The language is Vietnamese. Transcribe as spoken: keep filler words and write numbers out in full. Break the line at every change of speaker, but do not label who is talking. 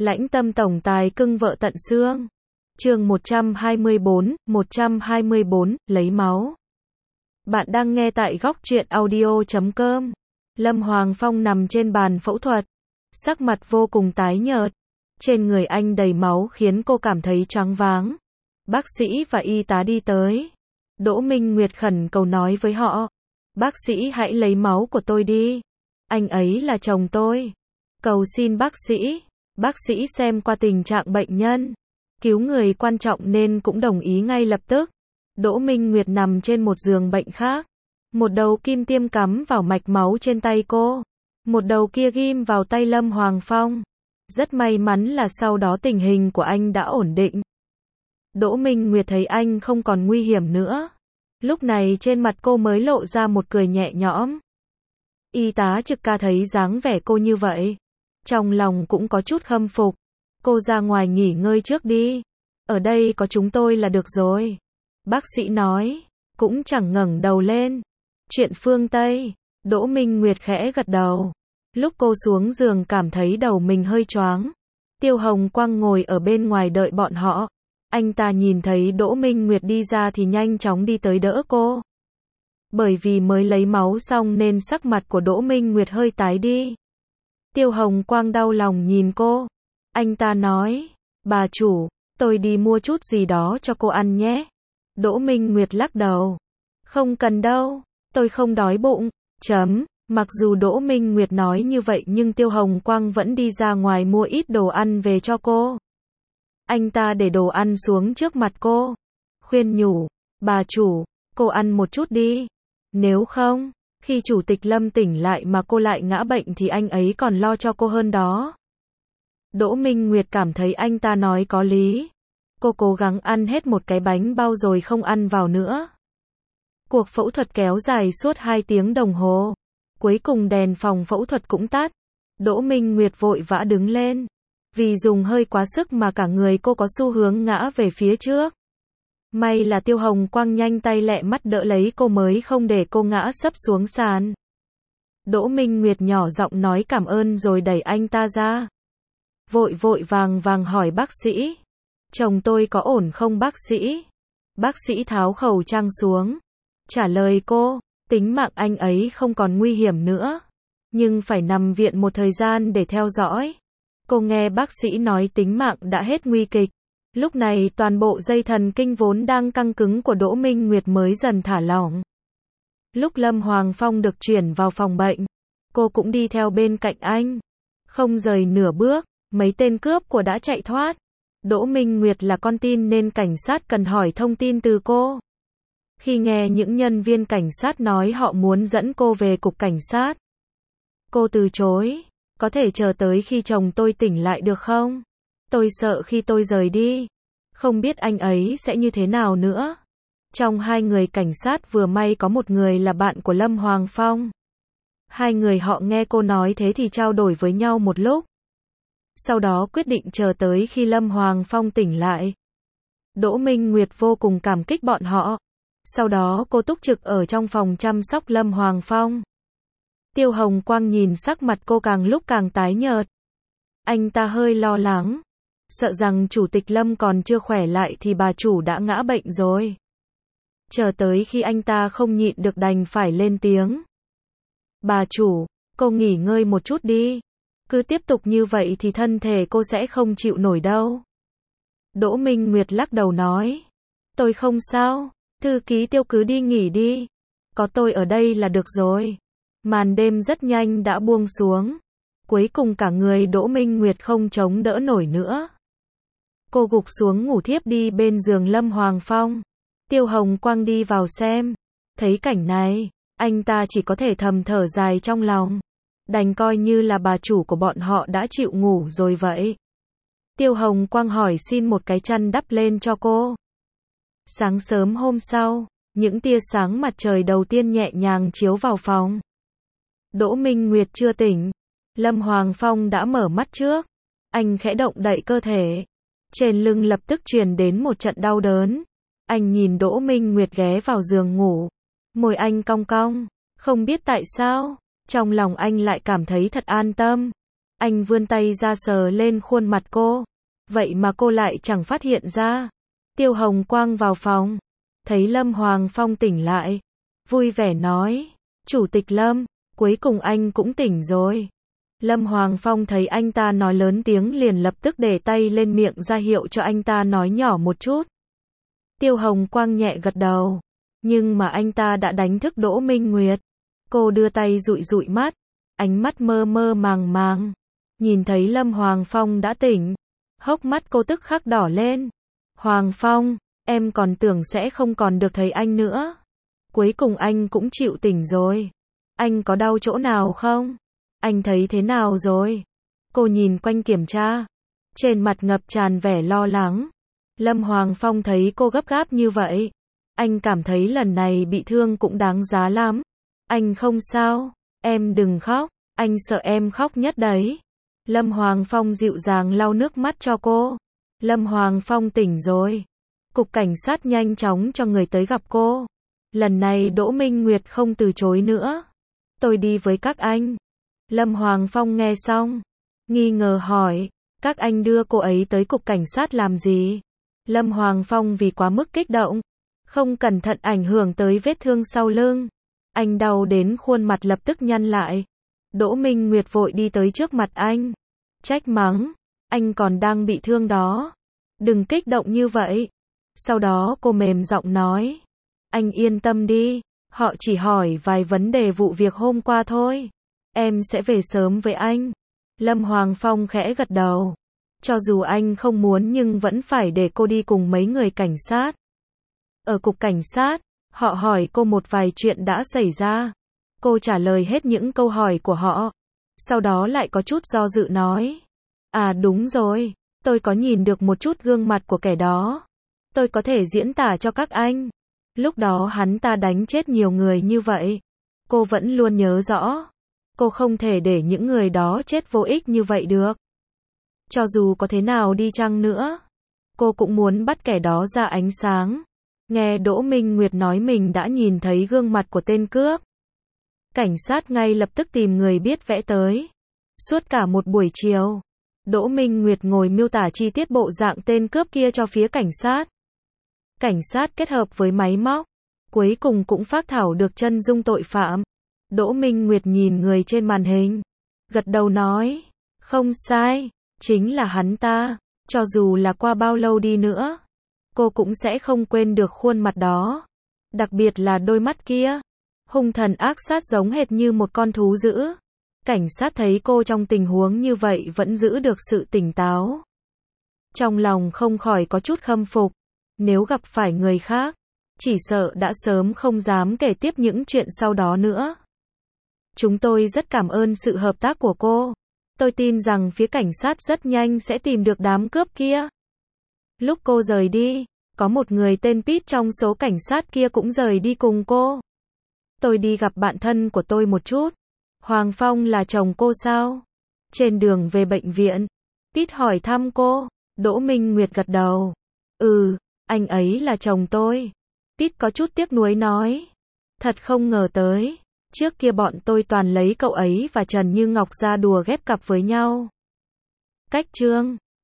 Lãnh tâm tổng tài cưng vợ tận xương. Chương một trăm hai mươi bốn, một trăm hai mươi bốn, lấy máu. Bạn đang nghe tại góc truyện audio chấm com. Lâm Hoàng Phong nằm trên bàn phẫu thuật, sắc mặt vô cùng tái nhợt. Trên người anh đầy máu khiến cô cảm thấy choáng váng. Bác sĩ và y tá đi tới. Đỗ Minh Nguyệt khẩn cầu nói với họ: "Bác sĩ hãy lấy máu của tôi đi. Anh ấy là chồng tôi. Cầu xin bác sĩ." Bác sĩ xem qua tình trạng bệnh nhân, cứu người quan trọng nên cũng đồng ý ngay lập tức. Đỗ Minh Nguyệt nằm trên một giường bệnh khác. Một đầu kim tiêm cắm vào mạch máu trên tay cô. Một đầu kia ghim vào tay Lâm Hoàng Phong. Rất may mắn là sau đó tình hình của anh đã ổn định. Đỗ Minh Nguyệt thấy anh không còn nguy hiểm nữa. Lúc này trên mặt cô mới lộ ra một cười nhẹ nhõm. Y tá trực ca thấy dáng vẻ cô như vậy, trong lòng cũng có chút khâm phục. "Cô ra ngoài nghỉ ngơi trước đi. Ở đây có chúng tôi là được rồi." Bác sĩ nói, cũng chẳng ngẩng đầu lên. "Chuyện phương Tây." Đỗ Minh Nguyệt khẽ gật đầu. Lúc cô xuống giường cảm thấy đầu mình hơi choáng. Tiêu Hồng Quang ngồi ở bên ngoài đợi bọn họ. Anh ta nhìn thấy Đỗ Minh Nguyệt đi ra thì nhanh chóng đi tới đỡ cô. Bởi vì mới lấy máu xong nên sắc mặt của Đỗ Minh Nguyệt hơi tái đi. Tiêu Hồng Quang đau lòng nhìn cô. Anh ta nói: "Bà chủ, tôi đi mua chút gì đó cho cô ăn nhé." Đỗ Minh Nguyệt lắc đầu. "Không cần đâu, tôi không đói bụng." Chấm. Mặc dù Đỗ Minh Nguyệt nói như vậy nhưng Tiêu Hồng Quang vẫn đi ra ngoài mua ít đồ ăn về cho cô. Anh ta để đồ ăn xuống trước mặt cô, khuyên nhủ: "Bà chủ, cô ăn một chút đi. Nếu không, khi chủ tịch Lâm tỉnh lại mà cô lại ngã bệnh thì anh ấy còn lo cho cô hơn đó." Đỗ Minh Nguyệt cảm thấy anh ta nói có lý. Cô cố gắng ăn hết một cái bánh bao rồi không ăn vào nữa. Cuộc phẫu thuật kéo dài suốt hai tiếng đồng hồ. Cuối cùng đèn phòng phẫu thuật cũng tắt. Đỗ Minh Nguyệt vội vã đứng lên. Vì dùng hơi quá sức mà cả người cô có xu hướng ngã về phía trước. May là Tiêu Hồng Quang nhanh tay lẹ mắt đỡ lấy cô mới không để cô ngã sấp xuống sàn. Đỗ Minh Nguyệt nhỏ giọng nói cảm ơn rồi đẩy anh ta ra. Vội vội vàng vàng hỏi bác sĩ: "Chồng tôi có ổn không bác sĩ?" Bác sĩ tháo khẩu trang xuống, trả lời cô: "Tính mạng anh ấy không còn nguy hiểm nữa, nhưng phải nằm viện một thời gian để theo dõi." Cô nghe bác sĩ nói tính mạng đã hết nguy kịch. Lúc này toàn bộ dây thần kinh vốn đang căng cứng của Đỗ Minh Nguyệt mới dần thả lỏng. Lúc Lâm Hoàng Phong được chuyển vào phòng bệnh, cô cũng đi theo bên cạnh anh. Không rời nửa bước, mấy tên cướp của đã chạy thoát. Đỗ Minh Nguyệt là con tin nên cảnh sát cần hỏi thông tin từ cô. Khi nghe những nhân viên cảnh sát nói họ muốn dẫn cô về cục cảnh sát, cô từ chối: "Có thể chờ tới khi chồng tôi tỉnh lại được không? Tôi sợ khi tôi rời đi, không biết anh ấy sẽ như thế nào nữa." Trong hai người cảnh sát vừa may có một người là bạn của Lâm Hoàng Phong. Hai người họ nghe cô nói thế thì trao đổi với nhau một lúc. Sau đó quyết định chờ tới khi Lâm Hoàng Phong tỉnh lại. Đỗ Minh Nguyệt vô cùng cảm kích bọn họ. Sau đó cô túc trực ở trong phòng chăm sóc Lâm Hoàng Phong. Tiêu Hồng Quang nhìn sắc mặt cô càng lúc càng tái nhợt. Anh ta hơi lo lắng, sợ rằng chủ tịch Lâm còn chưa khỏe lại thì bà chủ đã ngã bệnh rồi. Chờ tới khi anh ta không nhịn được đành phải lên tiếng: "Bà chủ, cô nghỉ ngơi một chút đi. Cứ tiếp tục như vậy thì thân thể cô sẽ không chịu nổi đâu." Đỗ Minh Nguyệt lắc đầu nói: "Tôi không sao, thư ký Tiêu cứ đi nghỉ đi. Có tôi ở đây là được rồi." Màn đêm rất nhanh đã buông xuống. Cuối cùng cả người Đỗ Minh Nguyệt không chống đỡ nổi nữa. Cô gục xuống ngủ thiếp đi bên giường Lâm Hoàng Phong. Tiêu Hồng Quang đi vào xem. Thấy cảnh này, anh ta chỉ có thể thầm thở dài trong lòng. Đành coi như là bà chủ của bọn họ đã chịu ngủ rồi vậy. Tiêu Hồng Quang hỏi xin một cái chăn đắp lên cho cô. Sáng sớm hôm sau, những tia sáng mặt trời đầu tiên nhẹ nhàng chiếu vào phòng. Đỗ Minh Nguyệt chưa tỉnh. Lâm Hoàng Phong đã mở mắt trước. Anh khẽ động đậy cơ thể. Trên lưng lập tức truyền đến một trận đau đớn. Anh nhìn Đỗ Minh Nguyệt ghé vào giường ngủ. Môi anh cong cong. Không biết tại sao, trong lòng anh lại cảm thấy thật an tâm. Anh vươn tay ra sờ lên khuôn mặt cô. Vậy mà cô lại chẳng phát hiện ra. Tiêu Hồng Quang vào phòng. Thấy Lâm Hoàng Phong tỉnh lại. Vui vẻ nói. Chủ tịch Lâm, cuối cùng anh cũng tỉnh rồi. Lâm Hoàng Phong thấy anh ta nói lớn tiếng liền lập tức để tay lên miệng ra hiệu cho anh ta nói nhỏ một chút. Tiêu Hồng Quang nhẹ gật đầu. Nhưng mà anh ta đã đánh thức Đỗ Minh Nguyệt. Cô đưa tay dụi dụi mắt. Ánh mắt mơ mơ màng màng. Nhìn thấy Lâm Hoàng Phong đã tỉnh. Hốc mắt cô tức khắc đỏ lên. Hoàng Phong, em còn tưởng sẽ không còn được thấy anh nữa. Cuối cùng anh cũng chịu tỉnh rồi. Anh có đau chỗ nào không? Anh thấy thế nào rồi? Cô nhìn quanh kiểm tra. Trên mặt ngập tràn vẻ lo lắng. Lâm Hoàng Phong thấy cô gấp gáp như vậy. Anh cảm thấy lần này bị thương cũng đáng giá lắm. Anh không sao, em đừng khóc, anh sợ em khóc nhất đấy. Lâm Hoàng Phong dịu dàng lau nước mắt cho cô. Lâm Hoàng Phong tỉnh rồi. Cục cảnh sát nhanh chóng cho người tới gặp cô. Lần này Đỗ Minh Nguyệt không từ chối nữa. Tôi đi với các anh. Lâm Hoàng Phong nghe xong. Nghi ngờ hỏi. Các anh đưa cô ấy tới cục cảnh sát làm gì? Lâm Hoàng Phong vì quá mức kích động. Không cẩn thận ảnh hưởng tới vết thương sau lưng. Anh đau đến khuôn mặt lập tức nhăn lại. Đỗ Minh Nguyệt vội đi tới trước mặt anh. Trách mắng. Anh còn đang bị thương đó. Đừng kích động như vậy. Sau đó cô mềm giọng nói. Anh yên tâm đi. Họ chỉ hỏi vài vấn đề vụ việc hôm qua thôi. Em sẽ về sớm với anh. Lâm Hoàng Phong khẽ gật đầu. Cho dù anh không muốn nhưng vẫn phải để cô đi cùng mấy người cảnh sát. Ở cục cảnh sát, họ hỏi cô một vài chuyện đã xảy ra. Cô trả lời hết những câu hỏi của họ. Sau đó lại có chút do dự nói. À đúng rồi, tôi có nhìn được một chút gương mặt của kẻ đó. Tôi có thể diễn tả cho các anh. Lúc đó hắn ta đánh chết nhiều người như vậy. Cô vẫn luôn nhớ rõ. Cô không thể để những người đó chết vô ích như vậy được. Cho dù có thế nào đi chăng nữa, cô cũng muốn bắt kẻ đó ra ánh sáng. Nghe Đỗ Minh Nguyệt nói mình đã nhìn thấy gương mặt của tên cướp. Cảnh sát ngay lập tức tìm người biết vẽ tới. Suốt cả một buổi chiều, Đỗ Minh Nguyệt ngồi miêu tả chi tiết bộ dạng tên cướp kia cho phía cảnh sát. Cảnh sát kết hợp với máy móc, cuối cùng cũng phác thảo được chân dung tội phạm. Đỗ Minh Nguyệt nhìn người trên màn hình, gật đầu nói, không sai, chính là hắn ta, cho dù là qua bao lâu đi nữa, cô cũng sẽ không quên được khuôn mặt đó. Đặc biệt là đôi mắt kia, hung thần ác sát giống hệt như một con thú dữ. Cảnh sát thấy cô trong tình huống như vậy vẫn giữ được sự tỉnh táo. Trong lòng không khỏi có chút khâm phục. Nếu gặp phải người khác, chỉ sợ đã sớm không dám kể tiếp những chuyện sau đó nữa. Chúng tôi rất cảm ơn sự hợp tác của cô. Tôi tin rằng phía cảnh sát rất nhanh sẽ tìm được đám cướp kia. Lúc cô rời đi, có một người tên Pete trong số cảnh sát kia cũng rời đi cùng cô. Tôi đi gặp bạn thân của tôi một chút. Hoàng Phong là chồng cô sao? Trên đường về bệnh viện, Pete hỏi thăm cô. Đỗ Minh Nguyệt gật đầu. Ừ, anh ấy là chồng tôi. Pete có chút tiếc nuối nói. Thật không ngờ tới. Trước kia bọn tôi toàn lấy cậu ấy và Trần Như Ngọc ra đùa ghép cặp với nhau. Cách chương